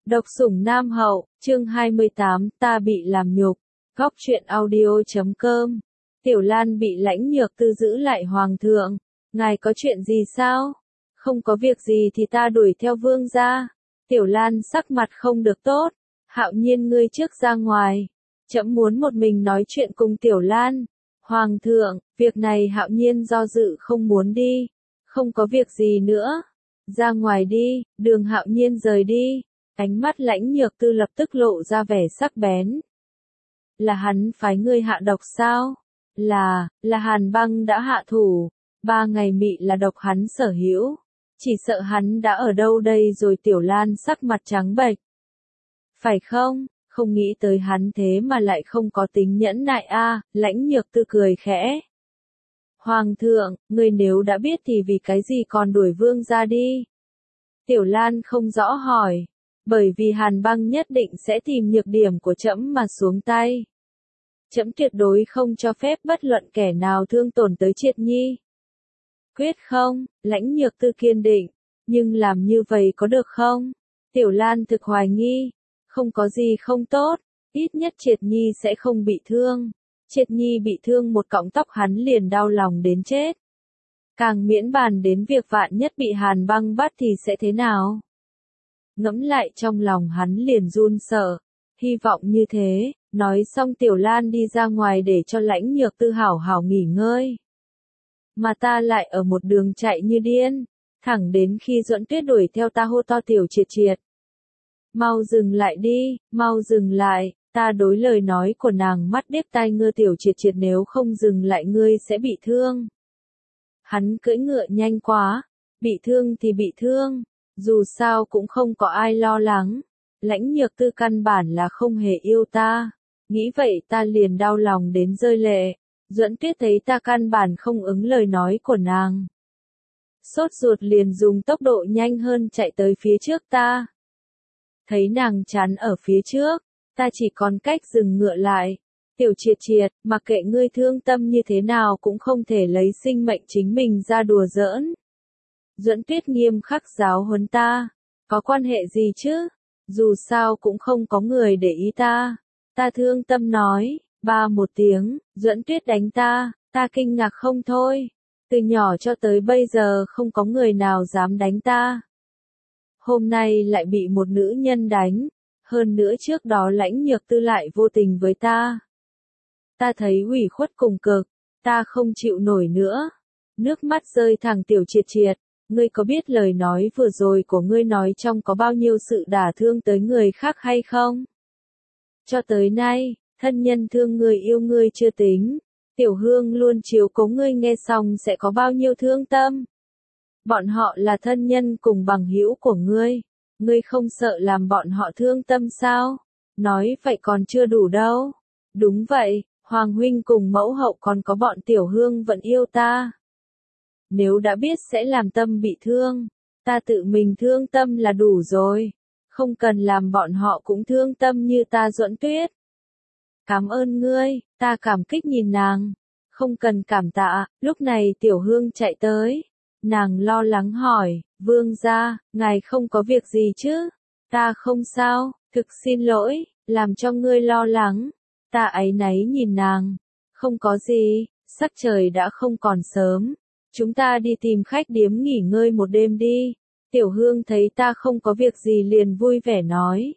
Độc sủng Nam Hậu, chương 28, ta bị làm nhục. Góc truyện audio.com. Tiểu Lan bị Lãnh Nhược Tư giữ lại hoàng thượng. Ngài có chuyện gì sao? Không có việc gì thì ta đuổi theo vương gia. Tiểu Lan sắc mặt không được tốt. Hạo Nhiên ngươi trước ra ngoài. Trẫm muốn một mình nói chuyện cùng Tiểu Lan. Hoàng thượng, việc này Hạo Nhiên do dự không muốn đi. Không có việc gì nữa. Ra ngoài đi, Đường Hạo Nhiên rời đi. Ánh mắt Lãnh Nhược Tư lập tức lộ ra vẻ sắc bén. Là hắn phái ngươi hạ độc sao? Là Hàn Băng đã hạ thủ. 3 ngày mị là độc hắn sở hữu. Chỉ sợ hắn đã ở đâu đây rồi. Tiểu Lan sắc mặt trắng bệch. Phải không? Không nghĩ tới hắn thế mà lại không có tính nhẫn nại a. Lãnh Nhược Tư cười khẽ. Hoàng thượng, ngươi nếu đã biết thì vì cái gì còn đuổi vương ra đi? Tiểu Lan không rõ hỏi. Bởi vì Hàn Băng nhất định sẽ tìm nhược điểm của trẫm mà xuống tay. Trẫm tuyệt đối không cho phép bất luận kẻ nào thương tổn tới Triệt Nhi. Quyết không? Lãnh Nhược Tư kiên định. Nhưng làm như vậy có được không? Tiểu Lan thực hoài nghi. Không có gì không tốt. Ít nhất Triệt Nhi sẽ không bị thương. Triệt Nhi bị thương một cọng tóc hắn liền đau lòng đến chết. Càng miễn bàn đến việc vạn nhất bị Hàn Băng bắt thì sẽ thế nào? Ngẫm lại trong lòng hắn liền run sợ. Hy vọng như thế. Nói xong Tiểu Lan đi ra ngoài để cho Lãnh Nhược Tư hảo hảo nghỉ ngơi. Mà ta lại ở một đường chạy như điên. Thẳng đến khi Duẫn Tuyết đuổi theo ta hô to Tiểu Triệt Triệt. Mau dừng lại đi, mau dừng lại. Ta đối lời nói của nàng mắt điếc tai ngơ. Tiểu Triệt Triệt nếu không dừng lại ngươi sẽ bị thương. Hắn cưỡi ngựa nhanh quá. Bị thương thì bị thương. Dù sao cũng không có ai lo lắng. Lãnh Nhược Tư căn bản là không hề yêu ta. Nghĩ vậy ta liền đau lòng đến rơi lệ. Duẫn Tuyết thấy ta căn bản không ứng lời nói của nàng. Sốt ruột liền dùng tốc độ nhanh hơn chạy tới phía trước ta. Thấy nàng chắn ở phía trước, ta chỉ còn cách dừng ngựa lại. Tiểu Triệt Triệt, mặc kệ ngươi thương tâm như thế nào cũng không thể lấy sinh mệnh chính mình ra đùa giỡn. Duẫn Tuyết nghiêm khắc giáo huấn ta. Có quan hệ gì chứ? Dù sao cũng không có người để ý ta. Ta thương tâm nói. Ba một tiếng, Duẫn Tuyết đánh ta. Ta kinh ngạc không thôi. Từ nhỏ cho tới bây giờ không có người nào dám đánh ta. Hôm nay lại bị một nữ nhân đánh. Hơn nữa trước đó Lãnh Nhược Tư lại vô tình với ta. Ta thấy ủy khuất cùng cực. Ta không chịu nổi nữa. Nước mắt rơi thẳng. Tiểu Triệt Triệt. Ngươi có biết lời nói vừa rồi của ngươi nói trong có bao nhiêu sự đả thương tới người khác hay không? Cho tới nay, thân nhân thương người yêu ngươi chưa tính. Tiểu Hương luôn chiếu cố ngươi nghe xong sẽ có bao nhiêu thương tâm. Bọn họ là thân nhân cùng bằng hữu của ngươi. Ngươi không sợ làm bọn họ thương tâm sao? Nói vậy còn chưa đủ đâu. Đúng vậy, Hoàng huynh cùng mẫu hậu còn có bọn Tiểu Hương vẫn yêu ta. Nếu đã biết sẽ làm tâm bị thương, ta tự mình thương tâm là đủ rồi. Không cần làm bọn họ cũng thương tâm như ta. Duẫn Tuyết. Cảm ơn ngươi, ta cảm kích nhìn nàng. Không cần cảm tạ. Lúc này Tiểu Hương chạy tới. Nàng lo lắng hỏi, vương gia, ngài không có việc gì chứ? Ta không sao, thực xin lỗi, làm cho ngươi lo lắng. Ta áy náy nhìn nàng. Không có gì, sắc trời đã không còn sớm. Chúng ta đi tìm khách điếm nghỉ ngơi một đêm đi. Tiểu Hương thấy ta không có việc gì liền vui vẻ nói.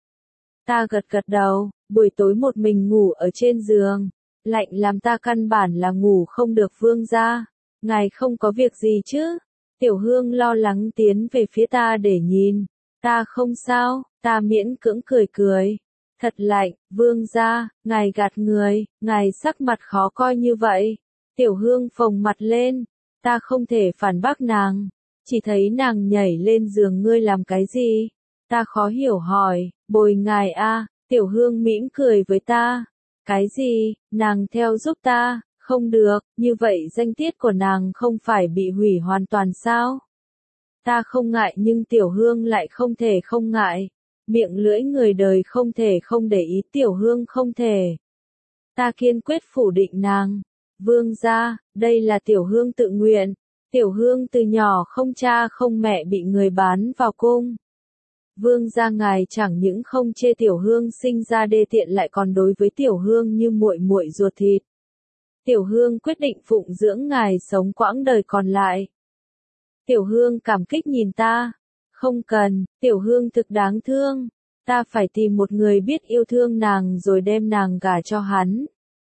Ta gật gật đầu. Buổi tối một mình ngủ ở trên giường. Lạnh làm ta căn bản là ngủ không được. Vương gia, ngài không có việc gì chứ? Tiểu Hương lo lắng tiến về phía ta để nhìn. Ta không sao. Ta miễn cưỡng cười cười. Thật lạnh, vương gia, ngài gạt người, ngài sắc mặt khó coi như vậy. Tiểu Hương phồng mặt lên. Ta không thể phản bác nàng. Chỉ thấy nàng nhảy lên giường. Ngươi làm cái gì? Ta khó hiểu hỏi. Bồi ngài a. Tiểu Hương mỉm cười với ta. Cái gì? Nàng theo giúp ta? Không được, như vậy danh tiết của nàng không phải bị hủy hoàn toàn sao? Ta không ngại nhưng Tiểu Hương lại không thể không ngại. Miệng lưỡi người đời không thể không để ý. Tiểu Hương không thể. Ta kiên quyết phủ định nàng. Vương gia, đây là Tiểu Hương tự nguyện. Tiểu Hương từ nhỏ không cha không mẹ bị người bán vào cung. Vương gia ngài chẳng những không chê Tiểu Hương sinh ra đê tiện lại còn đối với Tiểu Hương như muội muội ruột thịt. Tiểu Hương quyết định phụng dưỡng ngài sống quãng đời còn lại. Tiểu Hương cảm kích nhìn ta. Không cần, Tiểu Hương thực đáng thương. Ta phải tìm một người biết yêu thương nàng rồi đem nàng gả cho hắn.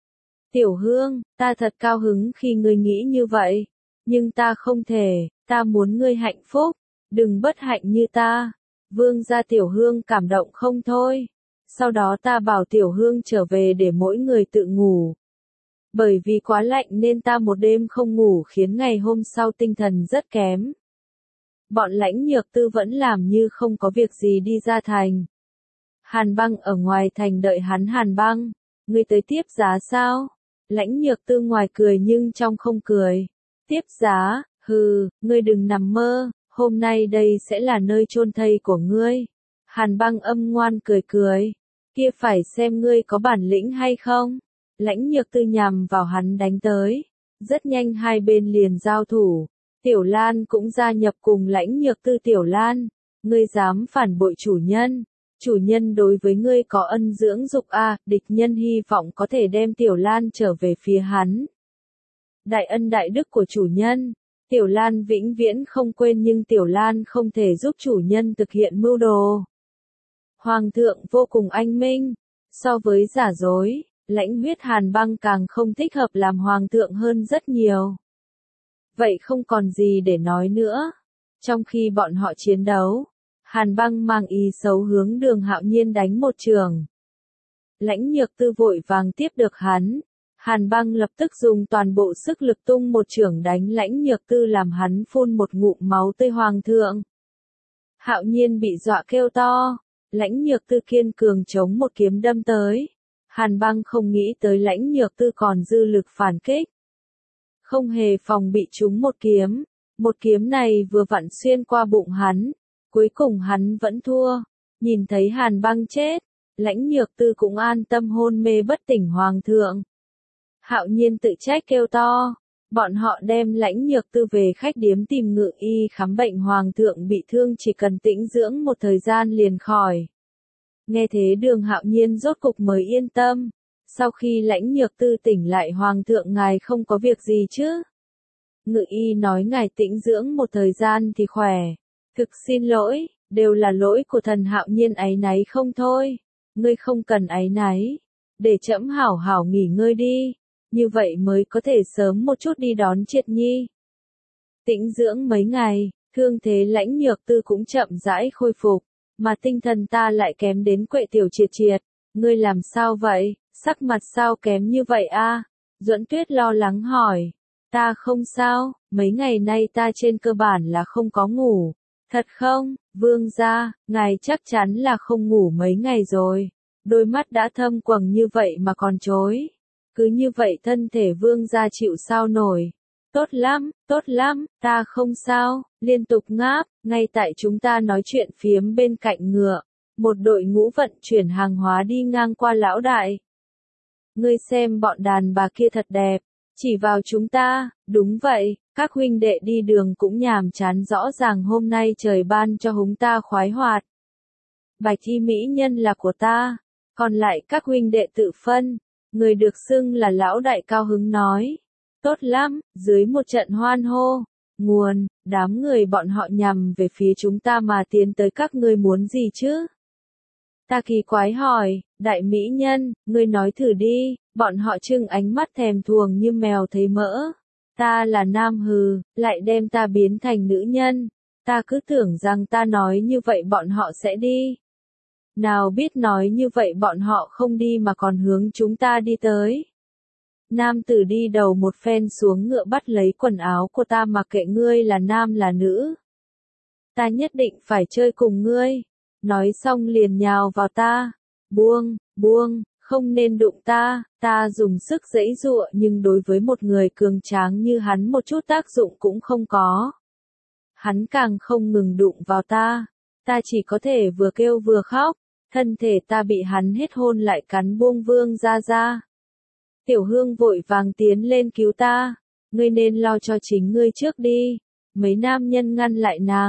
Tiểu Hương, ta thật cao hứng khi ngươi nghĩ như vậy. Nhưng ta không thể, ta muốn ngươi hạnh phúc, đừng bất hạnh như ta. Vương gia Tiểu Hương cảm động không thôi. Sau đó ta bảo Tiểu Hương trở về để mỗi người tự ngủ. Bởi vì quá lạnh nên ta một đêm không ngủ khiến ngày hôm sau tinh thần rất kém. Bọn Lãnh Nhược Tư vẫn làm như không có việc gì đi ra thành. Hàn Băng ở ngoài thành đợi hắn. Hàn Băng, ngươi tới tiếp giá sao? Lãnh Nhược Tư ngoài cười nhưng trong không cười. Tiếp giá, hừ, ngươi đừng nằm mơ, hôm nay đây sẽ là nơi chôn thây của ngươi. Hàn Băng âm ngoan cười cười. Kia phải xem ngươi có bản lĩnh hay không? Lãnh Nhược Tư nhằm vào hắn đánh tới. Rất nhanh hai bên liền giao thủ. Tiểu Lan cũng gia nhập cùng Lãnh Nhược Tư. Tiểu Lan, ngươi dám phản bội chủ nhân. Chủ nhân đối với ngươi có ân dưỡng dục a, địch nhân hy vọng có thể đem Tiểu Lan trở về phía hắn. Đại ân đại đức của chủ nhân, Tiểu Lan vĩnh viễn không quên nhưng Tiểu Lan không thể giúp chủ nhân thực hiện mưu đồ. Hoàng thượng vô cùng anh minh, so với giả dối, Lãnh Huyết Hàn Băng càng không thích hợp làm hoàng thượng hơn rất nhiều. Vậy không còn gì để nói nữa. Trong khi bọn họ chiến đấu, Hàn Băng mang ý xấu hướng Đường Hạo Nhiên đánh một trường. Lãnh Nhược Tư vội vàng tiếp được hắn. Hàn Băng lập tức dùng toàn bộ sức lực tung một chưởng đánh Lãnh Nhược Tư làm hắn phun một ngụm máu tươi. Hoàng thượng. Hạo Nhiên bị dọa kêu to. Lãnh Nhược Tư kiên cường chống một kiếm đâm tới. Hàn Băng không nghĩ tới Lãnh Nhược Tư còn dư lực phản kích. Không hề phòng bị trúng một kiếm. Một kiếm này vừa vặn xuyên qua bụng hắn. Cuối cùng hắn vẫn thua. Nhìn thấy Hàn Băng chết, Lãnh Nhược Tư cũng an tâm hôn mê bất tỉnh. Hoàng thượng. Hạo Nhiên tự trách kêu to. Bọn họ đem Lãnh Nhược Tư về khách điếm tìm ngự y khám bệnh. Hoàng thượng bị thương chỉ cần tĩnh dưỡng một thời gian liền khỏi. Nghe thế Đường Hạo Nhiên rốt cục mới yên tâm. Sau khi Lãnh Nhược Tư tỉnh lại, Hoàng thượng ngài không có việc gì chứ? Ngự y nói ngài tĩnh dưỡng một thời gian thì khỏe. Thực xin lỗi, đều là lỗi của thần. Hạo Nhiên áy náy không thôi. Ngươi không cần áy náy. Để trẫm hảo hảo nghỉ ngơi đi. Như vậy mới có thể sớm một chút đi đón Triệt Nhi. Tĩnh dưỡng mấy ngày, thương thế Lãnh Nhược Tư cũng chậm rãi khôi phục. Mà tinh thần ta lại kém đến quệ. Tiểu Triệt Triệt, ngươi làm sao vậy? Sắc mặt sao kém như vậy a? Duẫn Tuyết lo lắng hỏi. Ta không sao, mấy ngày nay ta trên cơ bản là không có ngủ. Thật không, vương gia, ngài chắc chắn là không ngủ mấy ngày rồi. Đôi mắt đã thâm quầng như vậy mà còn chối. Cứ như vậy thân thể vương gia chịu sao nổi. Tốt lắm, ta không sao, liên tục ngáp. Ngay tại chúng ta nói chuyện phiếm bên cạnh ngựa, một đội ngũ vận chuyển hàng hóa đi ngang qua. Lão đại, ngươi xem bọn đàn bà kia thật đẹp, chỉ vào chúng ta. Đúng vậy, các huynh đệ đi đường cũng nhàm chán, rõ ràng hôm nay trời ban cho chúng ta khoái hoạt. Bạch y mỹ nhân là của ta, còn lại các huynh đệ tự phân. Người được xưng là lão đại cao hứng nói. Tốt lắm, dưới một trận hoan hô. Nguồn, đám người bọn họ nhằm về phía chúng ta mà tiến tới. Các ngươi muốn gì chứ? Ta kỳ quái hỏi. Đại mỹ nhân, ngươi nói thử đi. Bọn họ trưng ánh mắt thèm thuồng như mèo thấy mỡ. Ta là nam hừ, lại đem ta biến thành nữ nhân. Ta cứ tưởng rằng ta nói như vậy bọn họ sẽ đi. Nào biết nói như vậy bọn họ không đi mà còn hướng chúng ta đi tới. Nam tử đi đầu một phen xuống ngựa bắt lấy quần áo của ta. Mặc kệ ngươi là nam là nữ, ta nhất định phải chơi cùng ngươi. Nói xong liền nhào vào ta. Buông, không nên đụng ta. Ta dùng sức giãy giụa nhưng đối với một người cường tráng như hắn một chút tác dụng cũng không có. Hắn càng không ngừng đụng vào ta. Ta chỉ có thể vừa kêu vừa khóc. Thân thể ta bị hắn hết hôn lại cắn. Buông vương ra. Tiểu Hương vội vàng tiến lên cứu ta. Ngươi nên lo cho chính ngươi trước đi. Mấy nam nhân ngăn lại nàng.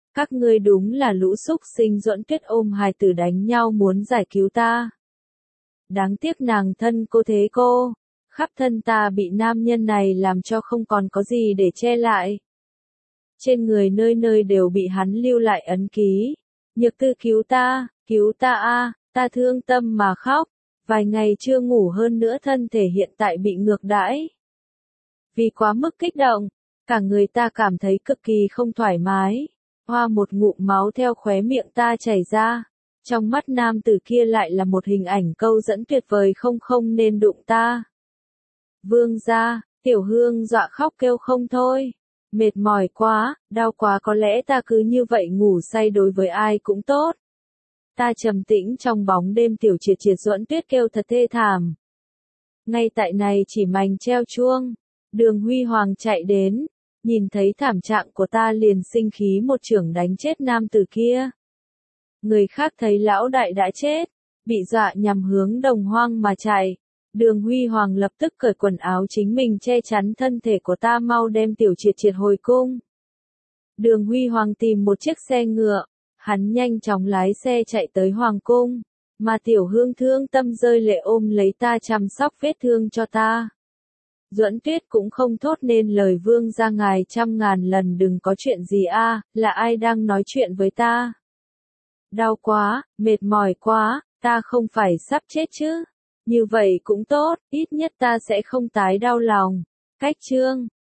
Các ngươi đúng là lũ súc sinh. Duẫn Tuyết ôm hài tử đánh nhau muốn giải cứu ta. Đáng tiếc nàng thân cô thế cô. Khắp thân ta bị nam nhân này làm cho không còn có gì để che lại. Trên người nơi nơi đều bị hắn lưu lại ấn ký. Nhược Tư cứu ta a, ta thương tâm mà khóc. Vài ngày chưa ngủ, hơn nữa thân thể hiện tại bị ngược đãi. Vì quá mức kích động, cả người ta cảm thấy cực kỳ không thoải mái. Hoa một ngụm máu theo khóe miệng ta chảy ra. Trong mắt nam tử kia lại là một hình ảnh câu dẫn tuyệt vời, không nên đụng ta. Vương gia, Tiểu Hương dọa khóc kêu không thôi. Mệt mỏi quá, đau quá, có lẽ ta cứ như vậy ngủ say đối với ai cũng tốt. Ta trầm tĩnh trong bóng đêm. Tiểu Triệt Triệt Duẫn Tuyết kêu thật thê thảm. Ngay tại này chỉ mảnh treo chuông, Đường Huy Hoàng chạy đến, nhìn thấy thảm trạng của ta liền sinh khí một chưởng đánh chết nam tử kia. Người khác thấy lão đại đã chết, bị dọa nhằm hướng Đồng Hoang mà chạy. Đường Huy Hoàng lập tức cởi quần áo chính mình che chắn thân thể của ta, mau đem Tiểu Triệt Triệt hồi cung. Đường Huy Hoàng tìm một chiếc xe ngựa, hắn nhanh chóng lái xe chạy tới Hoàng cung, mà Tiểu Hương thương tâm rơi lệ ôm lấy ta chăm sóc vết thương cho ta. Duẫn Tuyết cũng không thốt nên lời. Vương gia ngài trăm ngàn lần đừng có chuyện gì a, là ai đang nói chuyện với ta? Đau quá, mệt mỏi quá, ta không phải sắp chết chứ? Như vậy cũng tốt, ít nhất ta sẽ không tái đau lòng. Cách chương